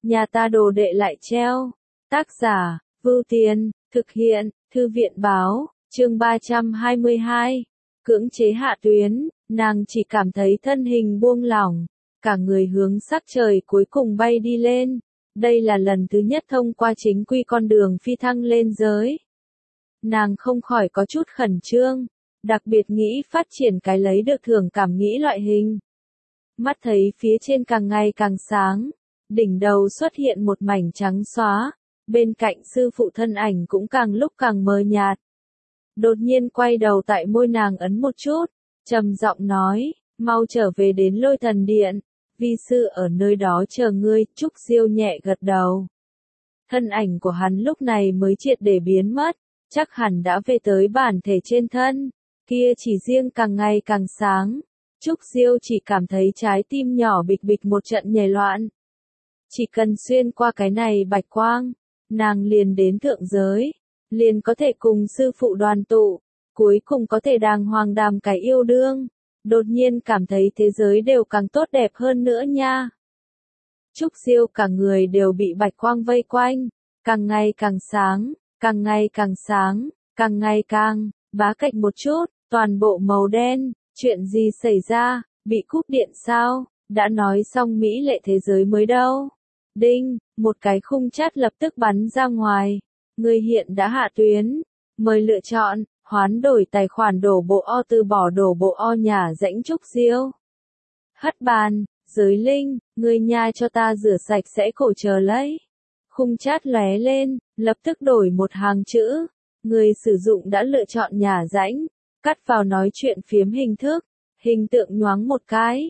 nhà ta đồ đệ lại treo. Tác giả, Vưu Tiền, thực hiện, Thư viện báo, chương 322. Cưỡng chế hạ tuyến, nàng chỉ cảm thấy thân hình buông lỏng, cả người hướng sắc trời cuối cùng bay đi lên. Đây là lần thứ nhất thông qua chính quy con đường phi thăng lên giới. Nàng không khỏi có chút khẩn trương, đặc biệt nghĩ phát triển cái lấy được thưởng cảm nghĩ loại hình. Mắt thấy phía trên càng ngày càng sáng, đỉnh đầu xuất hiện một mảnh trắng xóa, bên cạnh sư phụ thân ảnh cũng càng lúc càng mờ nhạt. Đột nhiên quay đầu tại môi nàng ấn một chút, trầm giọng nói, mau trở về đến Lôi Thần Điện, vi sư ở nơi đó chờ ngươi. Trúc Diêu nhẹ gật đầu. Thân ảnh của hắn lúc này mới triệt để biến mất, chắc hẳn đã về tới bản thể trên thân, kia chỉ riêng càng ngày càng sáng. Trúc Diêu chỉ cảm thấy trái tim nhỏ bịch bịch một trận nhảy loạn. Chỉ cần xuyên qua cái này bạch quang, nàng liền đến thượng giới, liền có thể cùng sư phụ đoàn tụ, cuối cùng có thể đàng hoàng đàm cái yêu đương. Đột nhiên cảm thấy thế giới đều càng tốt đẹp hơn nữa nha. Trúc Diêu cả người đều bị bạch quang vây quanh, càng ngày càng sáng, càng ngày càng sáng, càng ngày càng, bá cạch một chút, toàn bộ màu đen. Chuyện gì xảy ra, bị cúp điện sao, đã nói xong mỹ lệ thế giới mới đâu. Đinh, một cái khung chat lập tức bắn ra ngoài. Người hiện đã hạ tuyến, mời lựa chọn, hoán đổi tài khoản đổ bộ o từ bỏ đổ bộ o nhà rãnh Trúc Diêu. Hất bàn, giới linh, người nhà cho ta rửa sạch sẽ cổ chờ lấy. Khung chat lóe lên, lập tức đổi một hàng chữ. Người sử dụng đã lựa chọn nhà rãnh, cắt vào nói chuyện phiếm hình thức, hình tượng nhoáng một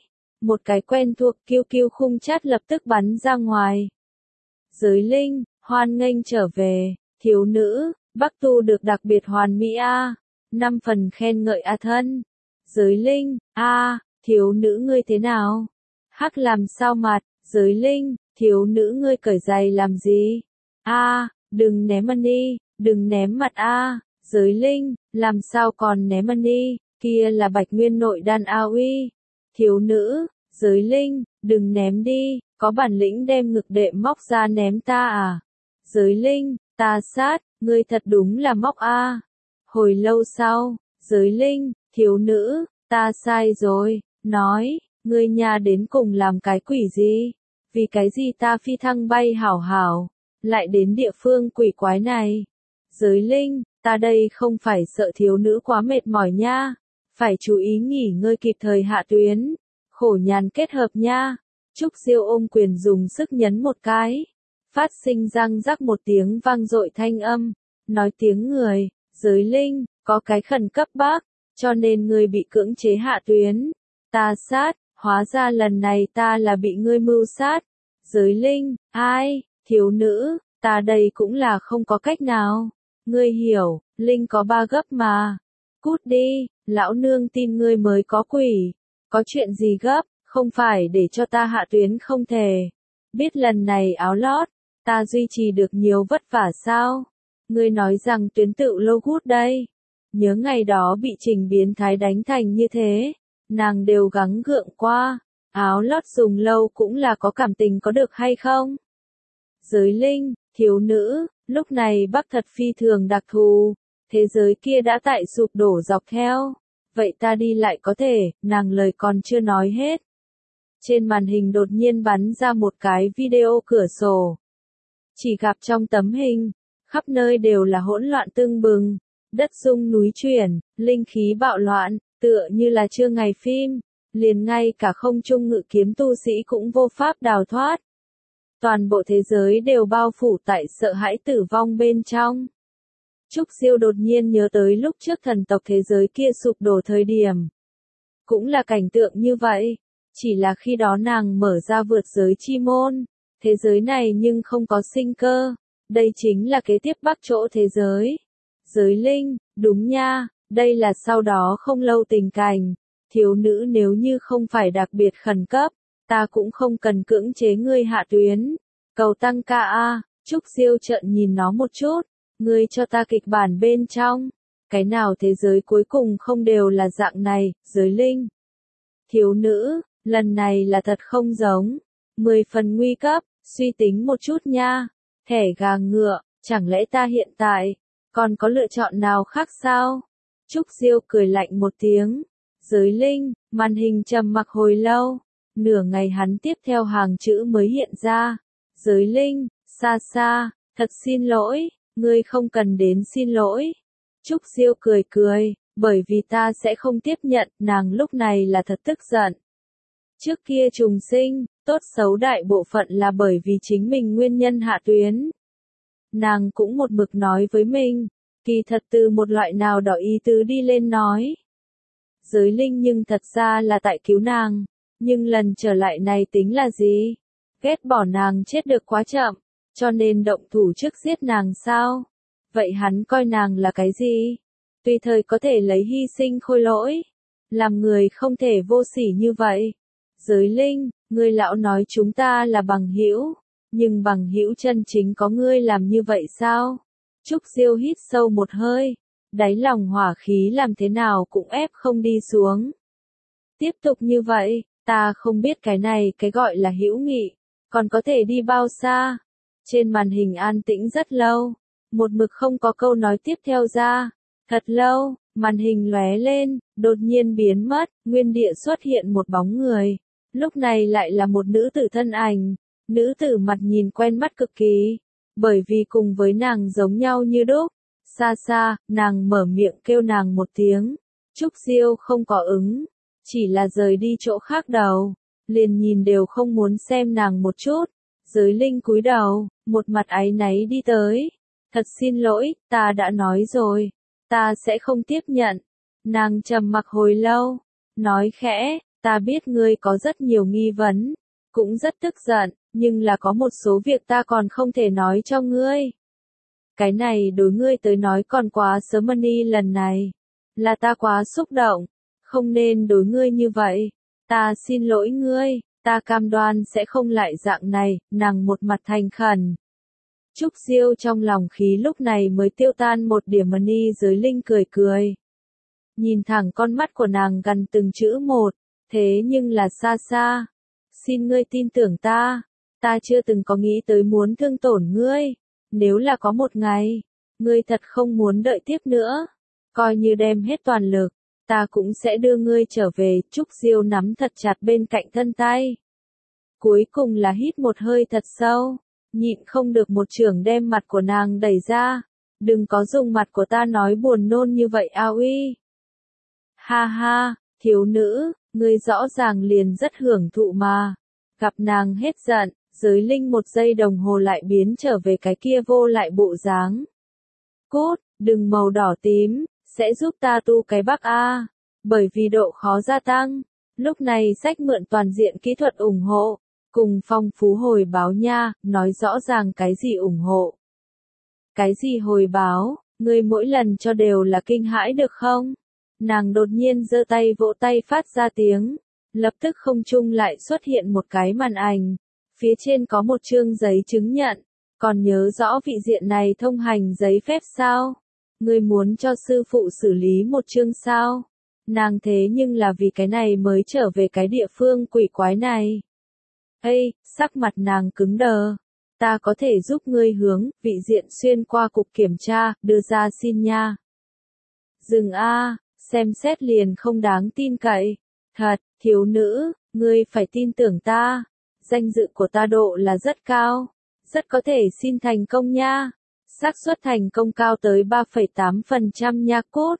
cái quen thuộc QQ khung chat lập tức bắn ra ngoài. Giới linh, hoan nghênh trở về, thiếu nữ, Bắc Tu được đặc biệt hoàn mỹ a, 5 phần khen ngợi a thân. Giới linh, a, thiếu nữ ngươi thế nào? Hắc làm sao mặt, giới linh, thiếu nữ ngươi cởi giày làm gì? A, đừng ném money, đừng ném mặt a. Giới linh, làm sao còn ném money, kia là Bạch Nguyên nội đan a uy. Thiếu nữ, giới linh, đừng ném đi, có bản lĩnh đem ngực đệm móc ra ném ta à? Giới linh, ta sát, ngươi thật đúng là móc a. Hồi lâu sau, giới linh, thiếu nữ, ta sai rồi, nói, ngươi nhà đến cùng làm cái quỷ gì? Vì cái gì ta phi thăng bay hảo hảo, lại đến địa phương quỷ quái này? Giới linh, ta đây không phải sợ thiếu nữ quá mệt mỏi nha, phải chú ý nghỉ ngơi kịp thời hạ tuyến, khổ nhàn kết hợp nha. Trúc Diêu ôm quyền dùng sức nhấn một cái, phát sinh răng rắc một tiếng vang dội thanh âm, nói tiếng người, giới linh, có cái khẩn cấp bác, cho nên ngươi bị cưỡng chế hạ tuyến, ta sát, hóa ra lần này ta là bị ngươi mưu sát. Giới linh, ai, thiếu nữ, ta đây cũng là không có cách nào. Ngươi hiểu, linh có 3 gấp mà. Cút đi, lão nương tin ngươi mới có quỷ. Có chuyện gì gấp, không phải để cho ta hạ tuyến không thể. Biết lần này áo lót, ta duy trì được nhiều vất vả sao? Ngươi nói rằng tuyến tự lâu gút đây. Nhớ ngày đó bị Trình biến thái đánh thành như thế, nàng đều gắng gượng qua. Áo lót dùng lâu cũng là có cảm tình có được hay không? Giới linh, thiếu nữ, lúc này Bắc thật phi thường đặc thù, thế giới kia đã tại sụp đổ dọc theo, vậy ta đi lại có thể, nàng lời còn chưa nói hết. Trên màn hình đột nhiên bắn ra một cái video cửa sổ. Chỉ gặp trong tấm hình, khắp nơi đều là hỗn loạn tưng bừng, đất rung núi chuyển, linh khí bạo loạn, tựa như là chưa ngày phim, liền ngay cả không trung ngự kiếm tu sĩ cũng vô pháp đào thoát. Toàn bộ thế giới đều bao phủ tại sợ hãi tử vong bên trong. Trúc Diêu đột nhiên nhớ tới lúc trước thần tộc thế giới kia sụp đổ thời điểm. Cũng là cảnh tượng như vậy, chỉ là khi đó nàng mở ra vượt giới chi môn, thế giới này nhưng không có sinh cơ, đây chính là kế tiếp bắc chỗ thế giới. Giới linh, đúng nha, đây là sau đó không lâu tình cảnh, thiếu nữ nếu như không phải đặc biệt khẩn cấp, ta cũng không cần cưỡng chế ngươi hạ tuyến. Cầu tăng ca a. Trúc Diêu trợn nhìn nó một chút, ngươi cho ta kịch bản bên trong, cái nào thế giới cuối cùng không đều là dạng này, giới linh. Thiếu nữ, lần này là thật không giống, 10 phần nguy cấp, Suy tính một chút nha. Thẻ gà ngựa, chẳng lẽ ta hiện tại còn có lựa chọn nào khác sao? Trúc Diêu cười lạnh một tiếng. Giới linh, màn hình trầm mặc hồi lâu. Nửa ngày hắn tiếp theo hàng chữ mới hiện ra. Giới linh, xa xa, thật xin lỗi, ngươi không cần đến xin lỗi. Trúc Diêu cười cười, bởi vì ta sẽ không tiếp nhận, nàng lúc này là thật tức giận. Trước kia trùng sinh, tốt xấu đại bộ phận là bởi vì chính mình nguyên nhân hạ tuyến. Nàng cũng một mực nói với mình, kỳ thật từ một loại nào đó ý tứ đi lên nói. Giới linh nhưng thật ra là tại cứu nàng, nhưng lần trở lại này tính là gì? Ghét bỏ nàng chết được quá chậm, cho nên động thủ trước giết nàng sao? Vậy hắn coi nàng là cái gì? Tùy thời có thể lấy hy sinh khôi lỗi. Làm người không thể vô sỉ như vậy. Giới linh, ngươi lão nói chúng ta là bằng hữu, nhưng bằng hữu chân chính có ngươi làm như vậy sao? Trúc Diêu hít sâu một hơi, đáy lòng hỏa khí làm thế nào cũng ép không đi xuống. Tiếp tục như vậy, ta không biết cái này cái gọi là hữu nghị, còn có thể đi bao xa? Trên màn hình an tĩnh rất lâu, một mực không có câu nói tiếp theo ra. Thật lâu, màn hình lóe lên, đột nhiên biến mất, nguyên địa xuất hiện một bóng người. Lúc này lại là một nữ tử thân ảnh. Nữ tử mặt nhìn quen mắt cực kỳ, bởi vì cùng với nàng giống nhau như đúc. Xa xa, nàng mở miệng kêu nàng một tiếng. Trúc Diêu không có ứng, chỉ là rời đi chỗ khác đầu, liền nhìn đều không muốn xem nàng một chút. Giới linh cúi đầu, một mặt áy náy đi tới. Thật xin lỗi, ta đã nói rồi, ta sẽ không tiếp nhận. Nàng trầm mặc hồi lâu, nói khẽ, ta biết ngươi có rất nhiều nghi vấn, cũng rất tức giận, nhưng là có một số việc ta còn không thể nói cho ngươi. Cái này đối ngươi tới nói còn quá sớm đi, lần này là ta quá xúc động, không nên đối ngươi như vậy. Ta xin lỗi ngươi, ta cam đoan sẽ không lại dạng này. Nàng một mặt thành khẩn. Trúc Diêu trong lòng khí lúc này mới tiêu tan một điểm. Ni giới linh cười cười, nhìn thẳng con mắt của nàng gần từng chữ một. Thế nhưng là xa xa, xin ngươi tin tưởng ta, ta chưa từng có nghĩ tới muốn thương tổn ngươi. Nếu là có một ngày, ngươi thật không muốn đợi tiếp nữa, coi như đem hết toàn lực, ta cũng sẽ đưa ngươi trở về. Trúc Diêu nắm thật chặt bên cạnh thân tay. Cuối cùng là hít một hơi thật sâu, nhịn không được một chưởng đem mặt của nàng đẩy ra. Đừng có dùng mặt của ta nói buồn nôn như vậy ao uy. Ha ha, thiếu nữ, ngươi rõ ràng liền rất hưởng thụ mà. Gặp nàng hết giận, giới linh một giây đồng hồ lại biến trở về cái kia vô lại bộ dáng. Cốt, đừng màu đỏ tím, sẽ giúp ta tu cái bắc A. Bởi vì độ khó gia tăng, lúc này sách mượn toàn diện kỹ thuật ủng hộ, cùng phong phú hồi báo nha. Nói rõ ràng cái gì ủng hộ? Cái gì hồi báo, ngươi mỗi lần cho đều là kinh hãi được không? Nàng đột nhiên giơ tay vỗ tay phát ra tiếng. Lập tức không trung lại xuất hiện một cái màn ảnh. Phía trên có một chương giấy chứng nhận. Còn nhớ rõ vị diện này thông hành giấy phép sao? Ngươi muốn cho sư phụ xử lý một chương sao? Nàng thế nhưng là vì cái này mới trở về cái địa phương quỷ quái này. Ây, sắc mặt nàng cứng đờ. Ta có thể giúp ngươi hướng vị diện xuyên qua cục kiểm tra, đưa ra xin nha. Dừng a, xem xét liền không đáng tin cậy. Thật, thiếu nữ, ngươi phải tin tưởng ta. Danh dự của ta độ là rất cao, rất có thể xin thành công nha. Xác suất thành công cao tới 3,8% nha. Cốt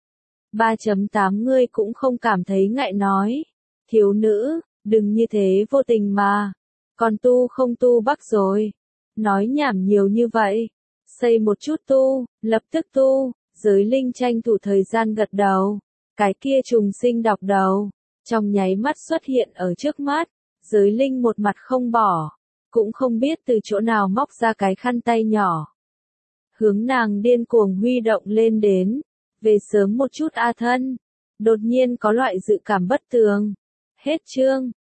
3.8 ngươi cũng không cảm thấy ngại nói. Thiếu nữ, đừng như thế vô tình mà. Còn tu không tu bắc rồi. Nói nhảm nhiều như vậy. Xây một chút tu, lập tức tu. Giới linh tranh thủ thời gian gật đầu. Cái kia trùng sinh đọc đầu, trong nháy mắt xuất hiện ở trước mắt. Giới linh một mặt không bỏ, cũng không biết từ chỗ nào móc ra cái khăn tay nhỏ. Hướng nàng điên cuồng huy động lên đến. Về sớm một chút a thân. Đột nhiên có loại dự cảm bất tường. Hết chương.